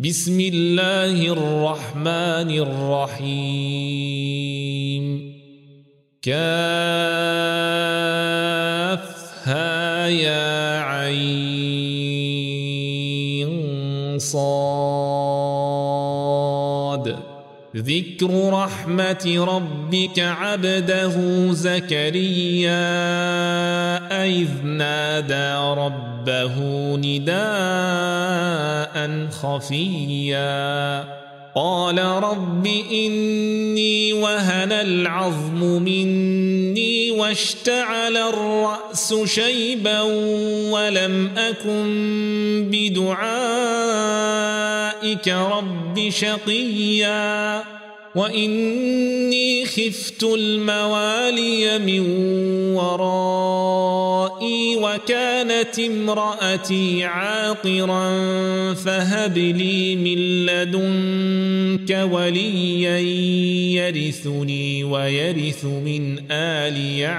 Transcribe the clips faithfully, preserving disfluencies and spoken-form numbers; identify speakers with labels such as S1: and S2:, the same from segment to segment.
S1: بسم الله الرحمن الرحيم كافها يا عين صاد ذكر رحمة ربك عبده زكريا إذ نادى ربه نداء خفيا قال رب إني وهن العظم مني واشتعل الرأس شيبا ولم أكن بدعائك رب شقيا وإني خفت الموالي من ورائي وكانت امرأتي عاقرا فهب لي من لدنك وليا يرثني ويرث من آل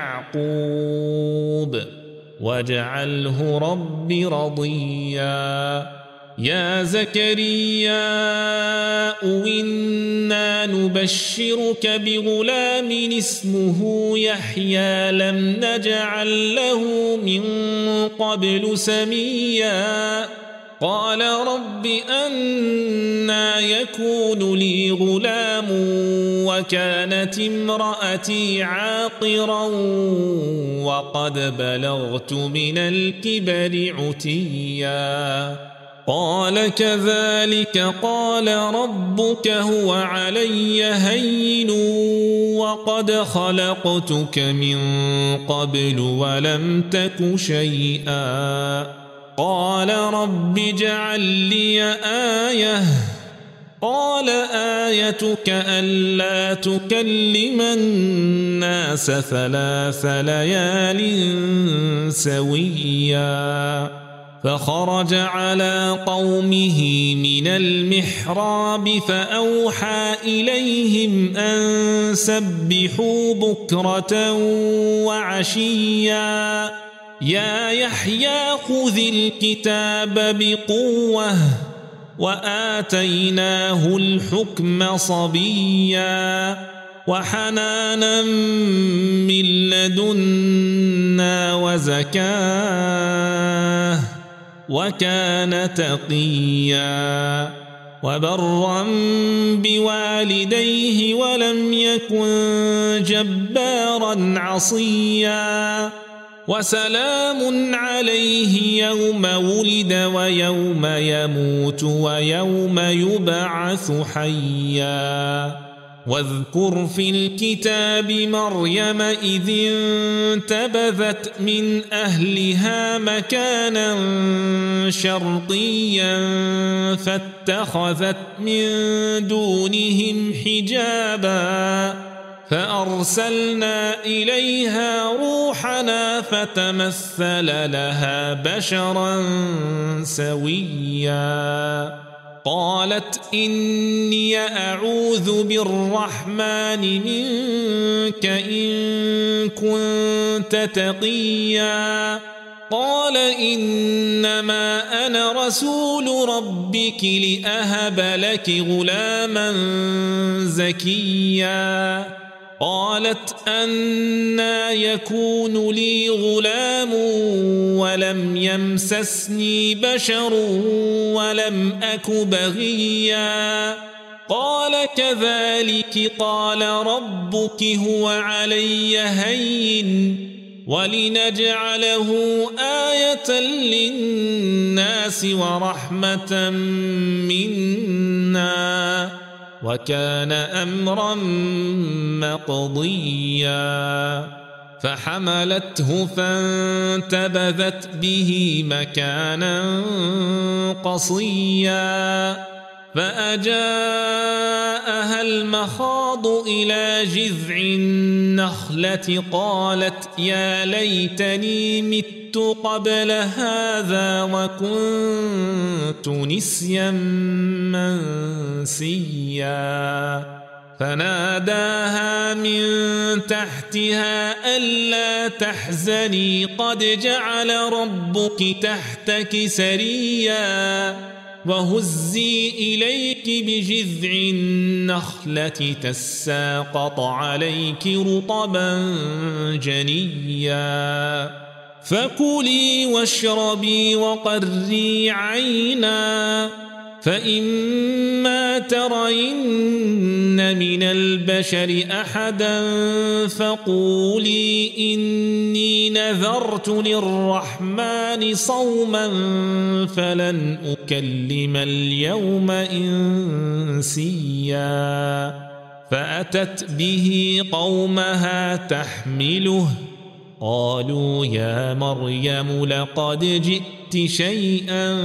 S1: يعقوب واجعله رب رضيا يا زكريا إنا نبشرك بغلام اسمه يحيى لم نجعل له من قبل سميا قال رب أنى يكون لي غلام وكانت امرأتي عاقرا وقد بلغت من الكبر عتيا قال كذلك قال ربك هو علي هين وقد خلقتك من قبل ولم تك شيئا قال رب اجعل لي آية قال آيتك ألا تكلم الناس ثلاث ليال سويا فخرج على قومه من المحراب فأوحى إليهم أن سبحوا بكرة وعشيا يا يحيى خذ الكتاب بقوة وآتيناه الحكم صبيا وحنانا من لدنا وزكاه وكان تقيا وبرا بوالديه ولم يكن جبارا عصيا وسلام عليه يوم ولد ويوم يموت ويوم يبعث حيا واذكر في الكتاب مريم إذ انتبذت من أهلها مكانا شرقيا فاتخذت من دونهم حجابا فأرسلنا إليها روحنا فتمثل لها بشرا سويا قالت إني أعوذ بالرحمن منك إن كنت تقيا قال إنما أنا رسول ربك لأهب لك غلاما زكيا قالت أنى يكون لي غلام ولم يمسسني بشر ولم أك بغيا قال كذلك قال ربك هو علي هين ولنجعله آية للناس ورحمة منا وكان أمرا مقضيا فحملته فانتبذت به مكانا قصيا فأجاءها المخاض إلى جذع النخلة قالت يا ليتني مت قبل هذا وكنت نسيا منسيا فناداها من تحتها ألا تحزني قد جعل ربك تحتك سريا وهزي إليك بجذع النخلة تساقط عليك رطبا جنيا فكلي واشربي وقري عينا فإما ترين من البشر أحدا فقولي إني نذرت للرحمن صوما فلن أكلم اليوم إنسيا فأتت به قومها تحمله قالوا يا مريم لقد جئت شيئا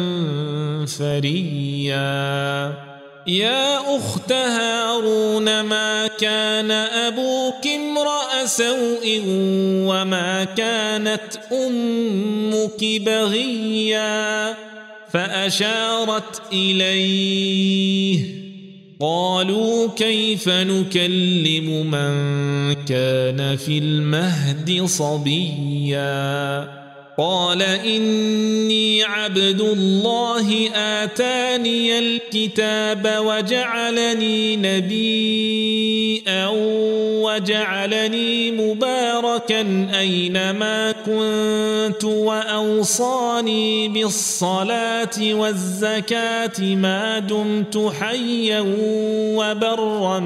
S1: فريا يا أخت هارون ما كان أبوك امرأ سوء وما كانت أمك بغيا فأشارت إليه قالوا كيف نكلم من كان في المهد صبيا قال إني عبد الله آتاني الكتاب وجعلني نبيا وجعلني مباركا أينما كنت وأوصاني بالصلاة والزكاة ما دمت حيا وبرا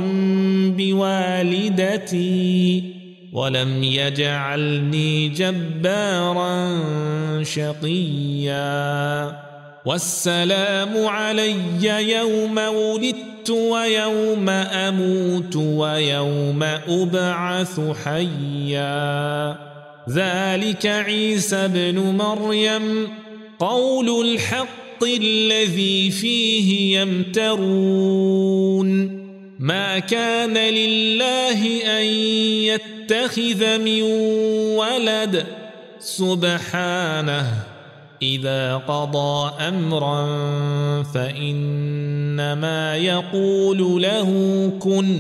S1: بوالدتي ولم يجعلني جبارا شقيا والسلام علي يوم ولدت ويوم أموت ويوم أبعث حيا ذلك عيسى بن مريم قول الحق الذي فيه يمترون ما كان لله أن يتخذ من ولد سبحانه إذا قضى أمرا فإنما يقول له كن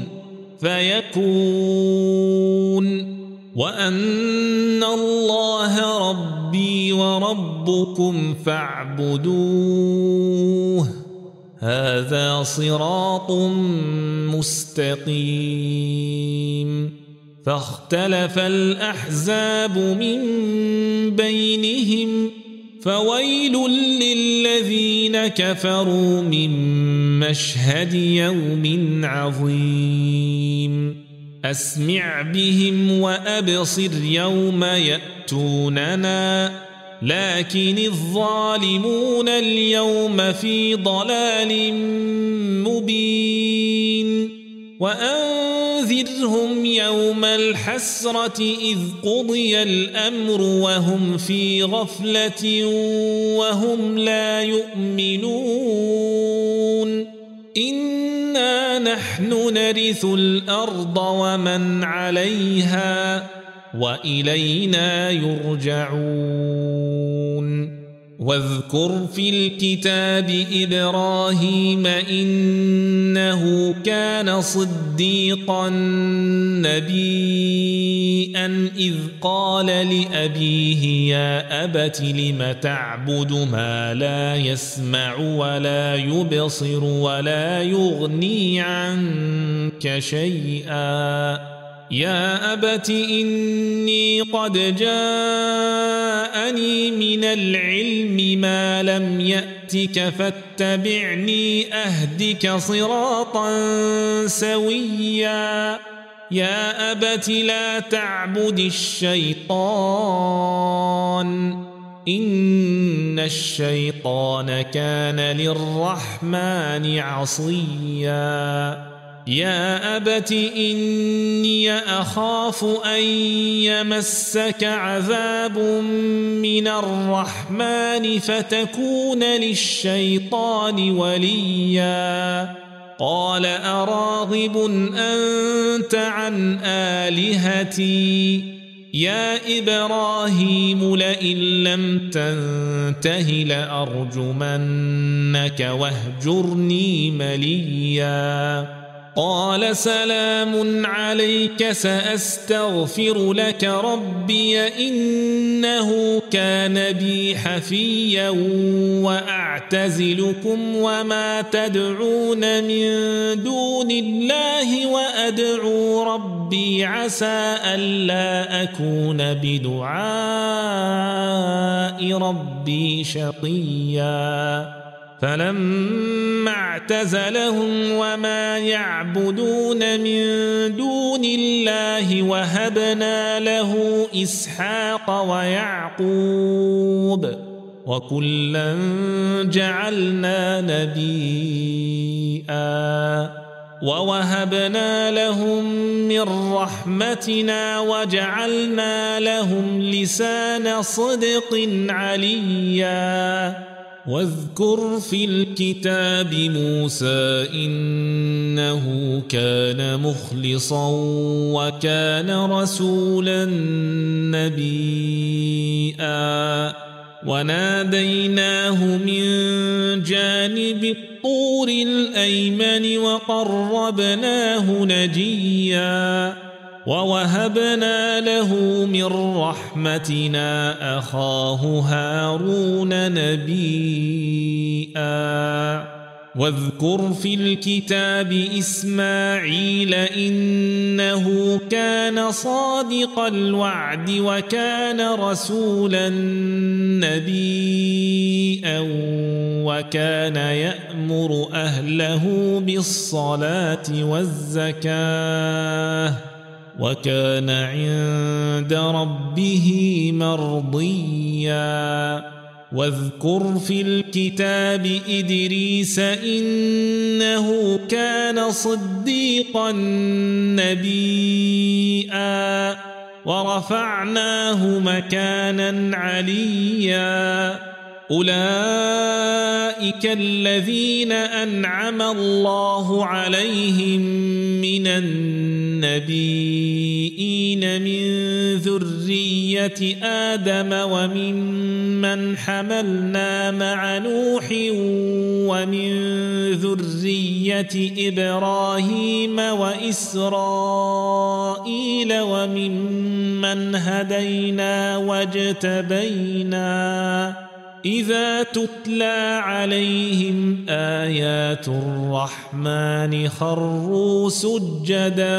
S1: فيكون وأن الله ربي وربكم فاعبدوه هذا صراط مستقيم فاختلف الأحزاب من بينهم فويل للذين كفروا من مشهد يوم عظيم أسمع بهم وأبصر يوم يأتوننا لكن الظالمون اليوم في ضلال مبين وأنذرهم يوم الحسرة إذ قضي الأمر وهم في غفلة وهم لا يؤمنون إنا نحن نرث الأرض ومن عليها وإلينا يرجعون واذكر في الكتاب إبراهيم إنه كان صديقا نبيا إذ قال لأبيه يا أبت لم تعبد ما لا يسمع ولا يبصر ولا يغني عنك شيئا يا أبت إني قد جاءني من العلم ما لم يأتك فاتبعني أهدك صراطا سويا يا أبت لا تعبد الشيطان إن الشيطان كان للرحمن عصيا يا أبت إني أخاف أن يمسك عذاب من الرحمن فتكون للشيطان وليا قال أراغب أنت عن آلهتي يا إبراهيم لئن لم تنته لأرجمنك واهجرني مليا قال سلام عليك سأستغفر لك ربي إنه كان بي حفيا وأعتزلكم وما تدعون من دون الله وأدعو ربي عسى ألا أكون بدعاء ربي شقيا فلما اعتزلهم وما يعبدون من دون الله وهبنا له إسحاق ويعقوب وكلا جعلنا نبيا ووهبنا لهم من رحمتنا وجعلنا لهم لسان صدق عليا واذكر في الكتاب موسى إنه كان مخلصا وكان رسولا نبيا وناديناه من جانب الطور الأيمن وقربناه نجيا ووهبنا له من رحمتنا أخاه هارون نبيا واذكر في الكتاب إسماعيل إنه كان صادق الوعد وكان رسولا نبيا وكان يأمر أهله بالصلاة والزكاة وكان عند ربه مرضيا واذكر في الكتاب إدريس إنه كان صديقا نبيا ورفعناه مكانا عليا أولئك الذين أنعم الله عليهم من النبيين من ذرية آدم وممن حملنا مع نوح ومن ذرية إبراهيم وإسرائيل وممن هدينا واجتبينا إذا تتلى عليهم آيات الرحمن خروا سجدا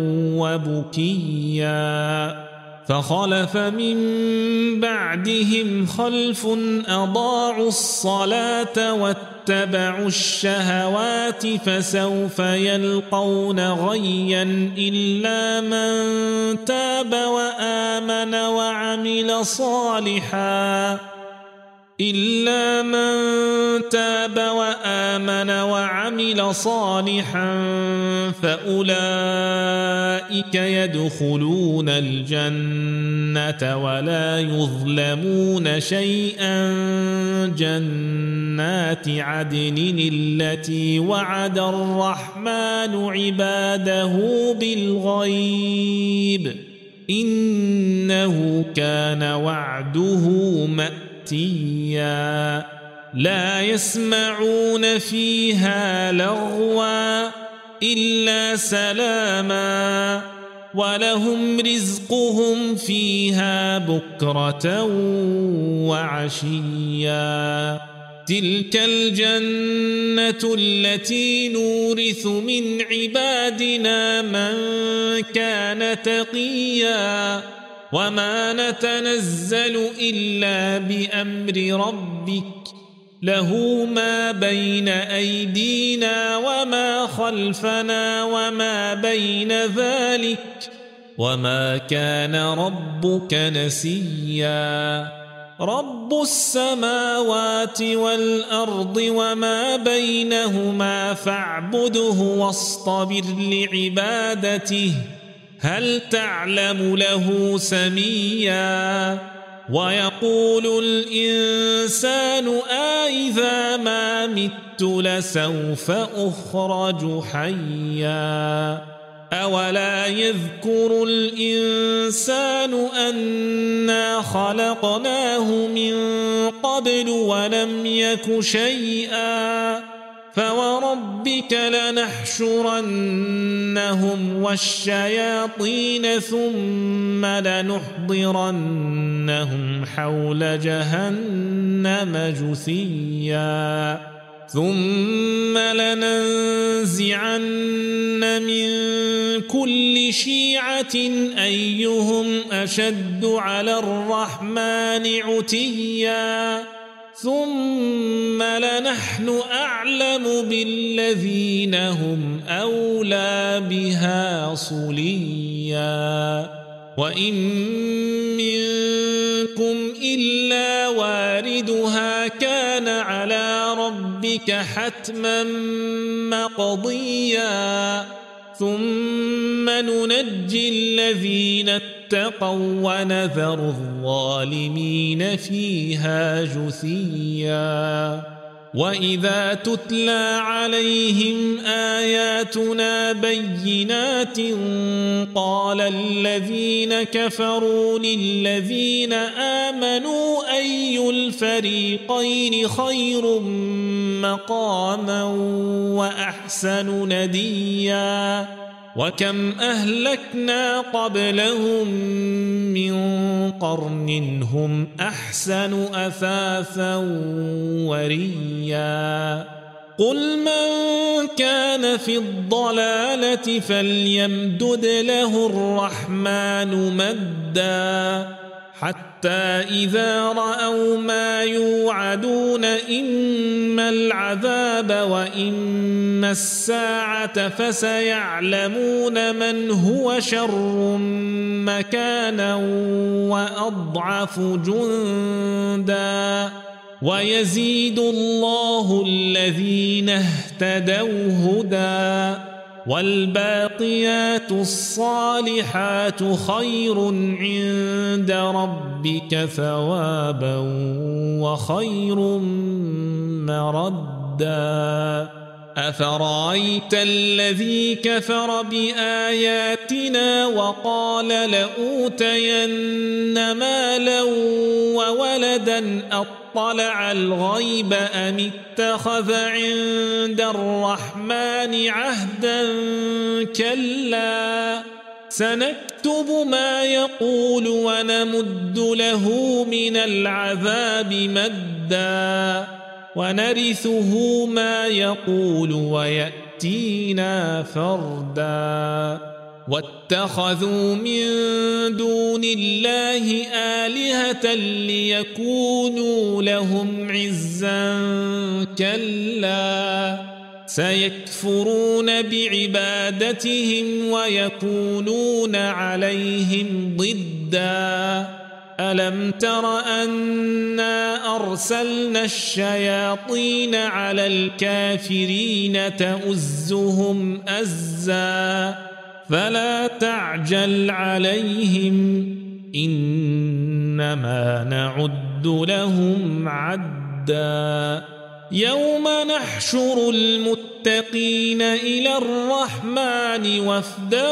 S1: وبكيا فخلف من بعدهم خلف أضاعوا الصلاة واتبعوا الشهوات فسوف يلقون غيا إلا من تاب وآمن وعمل صالحا إلا من تاب وآمن وعمل صالحا فأولئك يدخلون الجنة ولا يظلمون شيئا جنات عدن التي وعد الرحمن عباده بالغيب إنه كان وعده مأتيا لا يسمعون فيها لغوا إلا سلاما ولهم رزقهم فيها بكرة وعشيا تلك الجنة التي نورث من عبادنا من كان تقيا وما نتنزل إلا بأمر ربك له ما بين أيدينا وما خلفنا وما بين ذلك وما كان ربك نسيا رب السماوات والأرض وما بينهما فاعبده واصطبر لعبادته هل تعلم له سميا ويقول الإنسان آئذا ما مت لسوف أخرج حيا أولا يذكر الإنسان أنا خلقناه من قبل ولم يك شيئا فوربك لنحشرنهم والشياطين ثم لنحضرنهم حول جهنم جثيا ثم لننزعن من كل شيعة أيهم أشد على الرحمن عتيا ثم لنحن أعلم بالذين هم أولى بها صليا وإن منكم إلا واردها كان على ربك حتما مقضيا ثم ننجي الذين اتقوا ونذر الظالمين فيها جثيا وإذا تتلى عليهم آياتنا بينات قال الذين كفروا للذين آمنوا أي الفريقين خير مقاما وأحسن نديا وكم أهلكنا قبلهم من قرن هم أحسن أثاثا وريا قل من كان في الضلالة فليمدد له الرحمن مدا حتى إذا رأوا ما يوعدون إما العذاب وإما الساعة فسيعلمون من هو شر مكانا وأضعف جندا ويزيد الله الذين اهتدوا هدى والباقيات الصالحات خير عند ربك ثوابا وخير مردا أفرأيت الذي كفر بآياتنا وقال لأوتين مالا وولدا أطلع الغيب أم اتخذ عند الرحمن عهدا كلا سنكتب ما يقول ونمد له من العذاب مدا ونرثه ما يقول ويأتينا فردا واتخذوا من دون الله آلهة ليكونوا لهم عزا كلا سيكفرون بعبادتهم ويكونون عليهم ضدا ألم تر أنا أرسلنا الشياطين على الكافرين تؤزهم أزا فلا تعجل عليهم إنما نعد لهم عدا يوم نحشر المتقين إلى الرحمن وفدا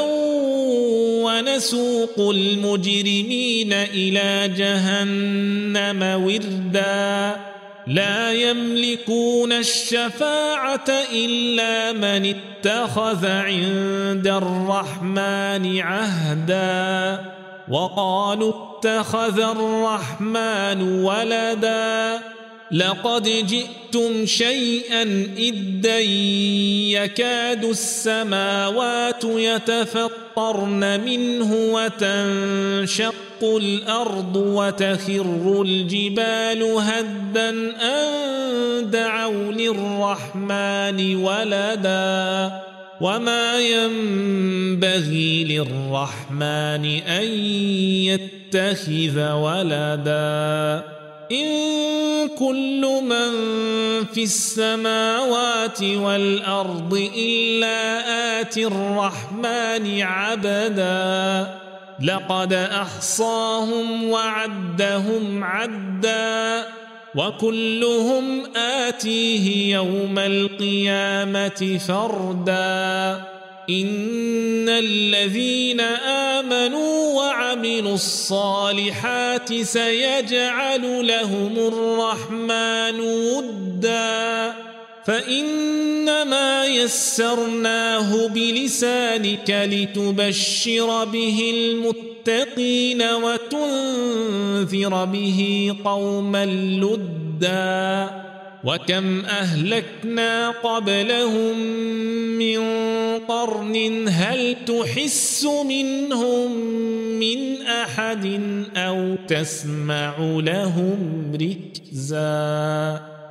S1: ونسوق المجرمين إلى جهنم وردا لا يملكون الشفاعة إلا من اتخذ عند الرحمن عهدا وقالوا اتخذ الرحمن ولدا لقد جئتم شيئا إدا يكاد السماوات يتفطرن منه وتنشق الأرض وتخر الجبال هدا أن دعوا للرحمن ولدا وما ينبغي للرحمن أن يتخذ ولدا إن كل من في السماوات والأرض إلا آتي الرحمن عبدا لقد أحصاهم وعدهم عدا وكلهم آتيه يوم القيامة فردا إن الذين آمنوا وعملوا الصالحات سيجعل لهم الرحمن ودا فإنما يسرناه بلسانك لتبشر به المتقين وتنذر به قوما لدا وكم أهلكنا قبلهم من قرن هل تحس منهم من أحد أو تسمع لهم ركزا